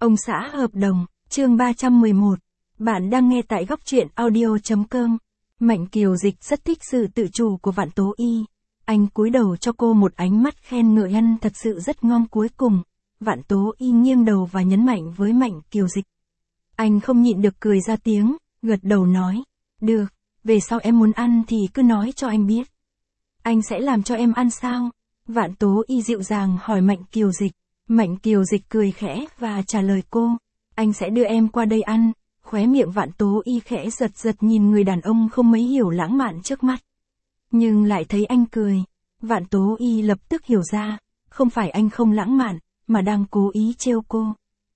Ông xã hợp đồng, chương 311. Bạn đang nghe tại góc truyện audio.com. Mạnh Kiều Dịch rất thích sự tự chủ của Vạn Tố Y. Anh cúi đầu cho cô một ánh mắt khen ngợi ăn thật sự rất ngon. Cuối cùng, Vạn Tố Y nghiêng đầu và nhấn mạnh với Mạnh Kiều Dịch. Anh không nhịn được cười ra tiếng, gật đầu nói. Được, về sau em muốn ăn thì cứ nói cho anh biết. Anh sẽ làm cho em ăn sao? Vạn Tố Y dịu dàng hỏi Mạnh Kiều Dịch. Mạnh Kiều Dịch cười khẽ và trả lời cô. Anh sẽ đưa em qua đây ăn. Khóe miệng Vạn Tố Y khẽ giật giật nhìn người đàn ông không mấy hiểu lãng mạn trước mắt. Nhưng lại thấy anh cười. Vạn Tố Y lập tức hiểu ra, không phải anh không lãng mạn, mà đang cố ý trêu cô.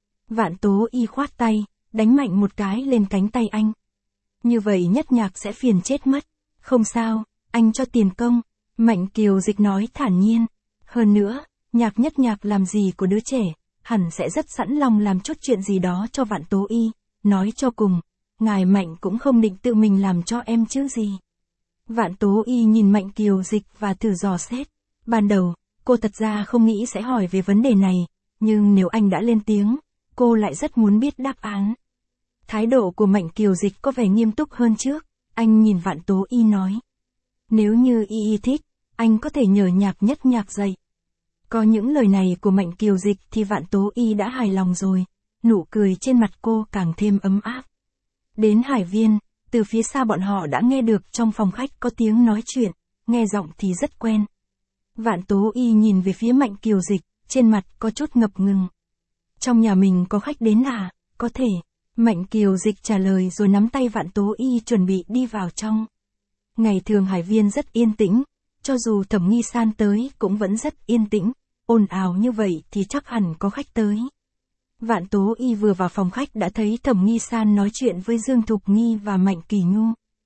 Vạn Tố Y khoát tay, đánh mạnh một cái lên cánh tay anh. Như vậy Nhất Nhạc sẽ phiền chết mất. Không sao, anh cho tiền công. Mạnh Kiều Dịch nói thản nhiên. Hơn nữa, Nhất Nhạc làm gì của đứa trẻ, hẳn sẽ rất sẵn lòng làm chút chuyện gì đó cho Vạn Tố Y. Nói cho cùng, ngài Mạnh cũng không định tự mình làm cho em chứ gì. Vạn Tố Y nhìn Mạnh Kiều Dịch và thử dò xét. Ban đầu, cô thật ra không nghĩ sẽ hỏi về vấn đề này, nhưng nếu anh đã lên tiếng, cô lại rất muốn biết đáp án. Thái độ của Mạnh Kiều Dịch có vẻ nghiêm túc hơn trước, anh nhìn Vạn Tố Y nói. Nếu như Y thích, anh có thể nhờ Nhất Nhạc dạy. Có những lời này của Mạnh Kiều Dịch thì Vạn Tố Y đã hài lòng rồi, nụ cười trên mặt cô càng thêm ấm áp. Đến Hải Viên, từ phía xa bọn họ đã nghe được trong phòng khách có tiếng nói chuyện, nghe giọng thì rất quen. Vạn Tố Y nhìn về phía Mạnh Kiều Dịch, trên mặt có chút ngập ngừng. Trong nhà mình có khách đến à? Có thể. Mạnh Kiều Dịch trả lời rồi nắm tay Vạn Tố Y chuẩn bị đi vào trong. Ngày thường Hải Viên rất yên tĩnh, cho dù Thẩm Nghi San tới cũng vẫn rất yên tĩnh, ồn ào như vậy thì chắc hẳn có khách tới. Vạn Tố Y vừa vào phòng khách đã thấy Thẩm Nghi San nói chuyện với Dương Thục Nghi và Mạnh Kỳ Nhu.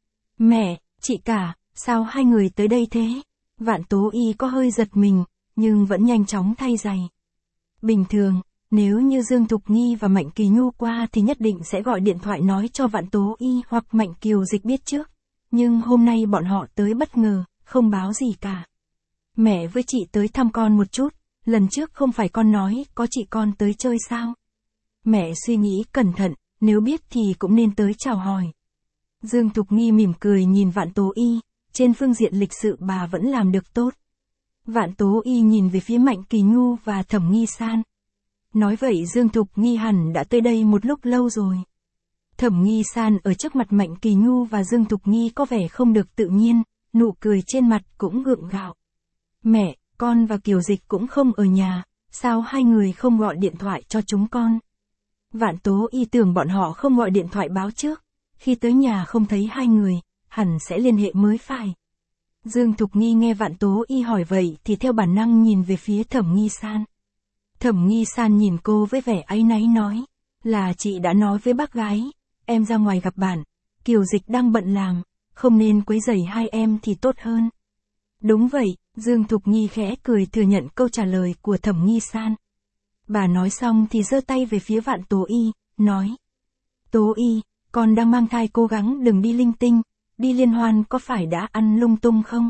Mẹ, chị cả, sao hai người tới đây thế? Vạn Tố Y có hơi giật mình, nhưng vẫn nhanh chóng thay giày. Bình thường, nếu như Dương Thục Nghi và Mạnh Kỳ Nhu qua thì nhất định sẽ gọi điện thoại nói cho Vạn Tố Y hoặc Mạnh Kiều Dịch biết trước. Nhưng hôm nay bọn họ tới bất ngờ, không báo gì cả. Mẹ với chị tới thăm con một chút, lần trước không phải con nói có chị con tới chơi sao? Mẹ suy nghĩ cẩn thận, nếu biết thì cũng nên tới chào hỏi. Dương Thục Nghi mỉm cười nhìn Vạn Tố Y, trên phương diện lịch sự bà vẫn làm được tốt. Vạn Tố Y nhìn về phía Mạnh Kỳ Nhu và Thẩm Nghi San. Nói vậy Dương Thục Nghi hẳn đã tới đây một lúc lâu rồi. Thẩm Nghi San ở trước mặt Mạnh Kỳ Nhu và Dương Thục Nghi có vẻ không được tự nhiên, nụ cười trên mặt cũng gượng gạo. Mẹ, con và Kiều Dịch cũng không ở nhà, sao hai người không gọi điện thoại cho chúng con? Vạn Tố Y tưởng bọn họ không gọi điện thoại báo trước, khi tới nhà không thấy hai người, hẳn sẽ liên hệ mới phải. Dương Thục Nghi nghe Vạn Tố Y hỏi vậy thì theo bản năng nhìn về phía Thẩm Nghi San. Thẩm Nghi San nhìn cô với vẻ áy náy nói, là chị đã nói với bác gái, em ra ngoài gặp bạn, Kiều Dịch đang bận làm, không nên quấy rầy hai em thì tốt hơn. Đúng vậy, Dương Thục Nghi khẽ cười thừa nhận câu trả lời của Thẩm Nghi San. Bà nói xong thì giơ tay về phía Vạn Tố Y, nói. Tố Y, con đang mang thai cố gắng đừng đi linh tinh, đi liên hoan có phải đã ăn lung tung không?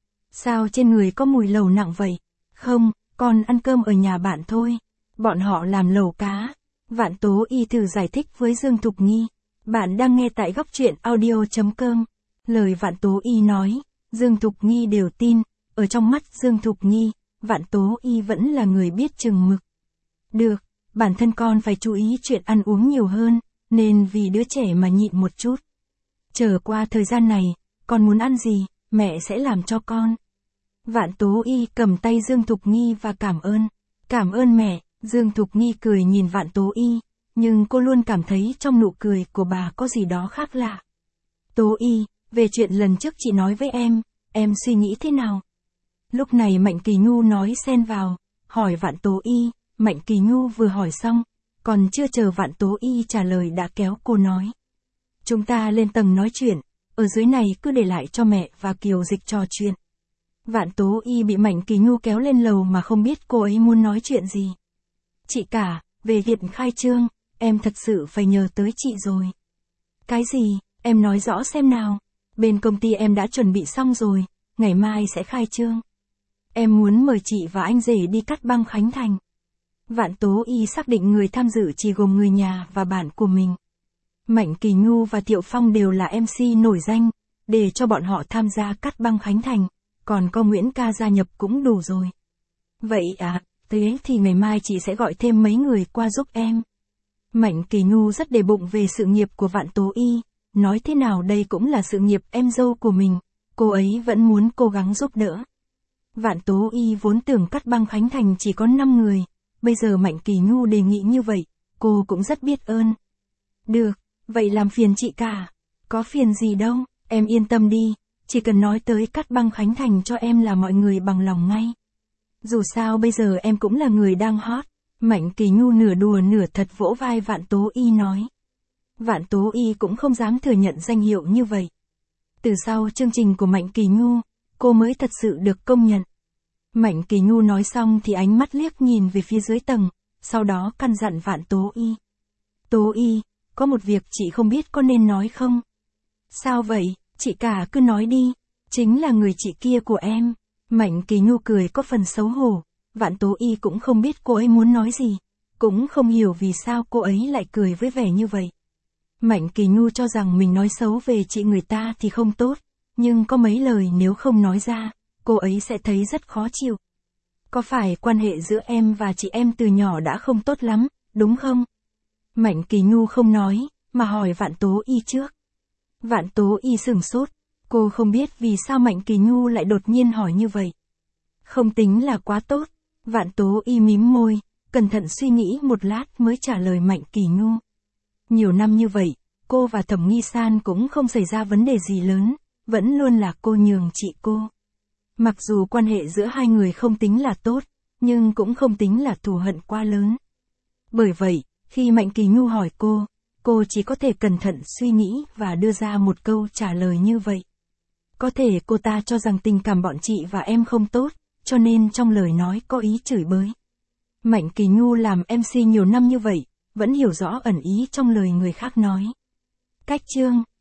Sao trên người có mùi lẩu nặng vậy? Không, con ăn cơm ở nhà bạn thôi. Bọn họ làm lẩu cá. Vạn Tố Y thử giải thích với Dương Thục Nghi. Bạn đang nghe tại góc truyện audio.com. Lời Vạn Tố Y nói, Dương Thục Nghi đều tin. Ở trong mắt Dương Thục Nghi, Vạn Tố Y vẫn là người biết chừng mực. Được, bản thân con phải chú ý chuyện ăn uống nhiều hơn, nên vì đứa trẻ mà nhịn một chút. Trở qua thời gian này, con muốn ăn gì, mẹ sẽ làm cho con. Vạn Tố Y cầm tay Dương Thục Nghi và cảm ơn. Cảm ơn mẹ, Dương Thục Nghi cười nhìn Vạn Tố Y, nhưng cô luôn cảm thấy trong nụ cười của bà có gì đó khác lạ. Tố Y, về chuyện lần trước chị nói với em suy nghĩ thế nào? Lúc này Mạnh Kỳ Nhu nói xen vào, hỏi Vạn Tố Y. Mạnh Kỳ Nhu vừa hỏi xong, còn chưa chờ Vạn Tố Y trả lời đã kéo cô nói. Chúng ta lên tầng nói chuyện, ở dưới này cứ để lại cho mẹ và Kiều Dịch trò chuyện. Vạn Tố Y bị Mạnh Kỳ Nhu kéo lên lầu mà không biết cô ấy muốn nói chuyện gì. Chị cả, về việc khai trương, em thật sự phải nhờ tới chị rồi. Cái gì, em nói rõ xem nào. Bên công ty em đã chuẩn bị xong rồi, ngày mai sẽ khai trương. Em muốn mời chị và anh rể đi cắt băng khánh thành. Vạn Tố Y xác định người tham dự chỉ gồm người nhà và bạn của mình. Mạnh Kỳ Nhu và Thiệu Phong đều là MC nổi danh, để cho bọn họ tham gia cắt băng khánh thành, còn có Nguyễn Ca gia nhập cũng đủ rồi. Vậy à, thế thì ngày mai chị sẽ gọi thêm mấy người qua giúp em. Mạnh Kỳ Nhu rất để bụng về sự nghiệp của Vạn Tố Y, nói thế nào đây cũng là sự nghiệp em dâu của mình, cô ấy vẫn muốn cố gắng giúp đỡ. Vạn Tố Y vốn tưởng cắt băng khánh thành chỉ có 5 người, bây giờ Mạnh Kỳ Nhu đề nghị như vậy, cô cũng rất biết ơn. Được, vậy làm phiền chị cả. Có phiền gì đâu, em yên tâm đi, chỉ cần nói tới cắt băng khánh thành cho em là mọi người bằng lòng ngay. Dù sao bây giờ em cũng là người đang hot. Mạnh Kỳ Nhu nửa đùa nửa thật vỗ vai Vạn Tố Y nói. Vạn Tố Y cũng không dám thừa nhận danh hiệu như vậy. Từ sau chương trình của Mạnh Kỳ Nhu, cô mới thật sự được công nhận. Mạnh Kỳ Nhu nói xong thì ánh mắt liếc nhìn về phía dưới tầng, sau đó căn dặn Vạn Tố Y. Tố Y, có một việc chị không biết có nên nói không? Sao vậy, chị cả cứ nói đi, chính là người chị kia của em. Mạnh Kỳ Nhu cười có phần xấu hổ, Vạn Tố Y cũng không biết cô ấy muốn nói gì, cũng không hiểu vì sao cô ấy lại cười với vẻ như vậy. Mạnh Kỳ Nhu cho rằng mình nói xấu về chị người ta thì không tốt, nhưng có mấy lời nếu không nói ra, cô ấy sẽ thấy rất khó chịu. Có phải quan hệ giữa em và chị em từ nhỏ đã không tốt lắm, đúng không? Mạnh Kỳ Nhu không nói, mà hỏi Vạn Tố Y trước. Vạn Tố Y sửng sốt, cô không biết vì sao Mạnh Kỳ Nhu lại đột nhiên hỏi như vậy. Không tính là quá tốt, Vạn Tố Y mím môi, cẩn thận suy nghĩ một lát mới trả lời Mạnh Kỳ Nhu. Nhiều năm như vậy, cô và Thẩm Nghi San cũng không xảy ra vấn đề gì lớn, vẫn luôn là cô nhường chị cô. Mặc dù quan hệ giữa hai người không tính là tốt, nhưng cũng không tính là thù hận quá lớn. Bởi vậy, khi Mạnh Kỳ Nhu hỏi cô chỉ có thể cẩn thận suy nghĩ và đưa ra một câu trả lời như vậy. Có thể cô ta cho rằng tình cảm bọn chị và em không tốt, cho nên trong lời nói có ý chửi bới. Mạnh Kỳ Nhu làm MC nhiều năm như vậy, vẫn hiểu rõ ẩn ý trong lời người khác nói. Cách chương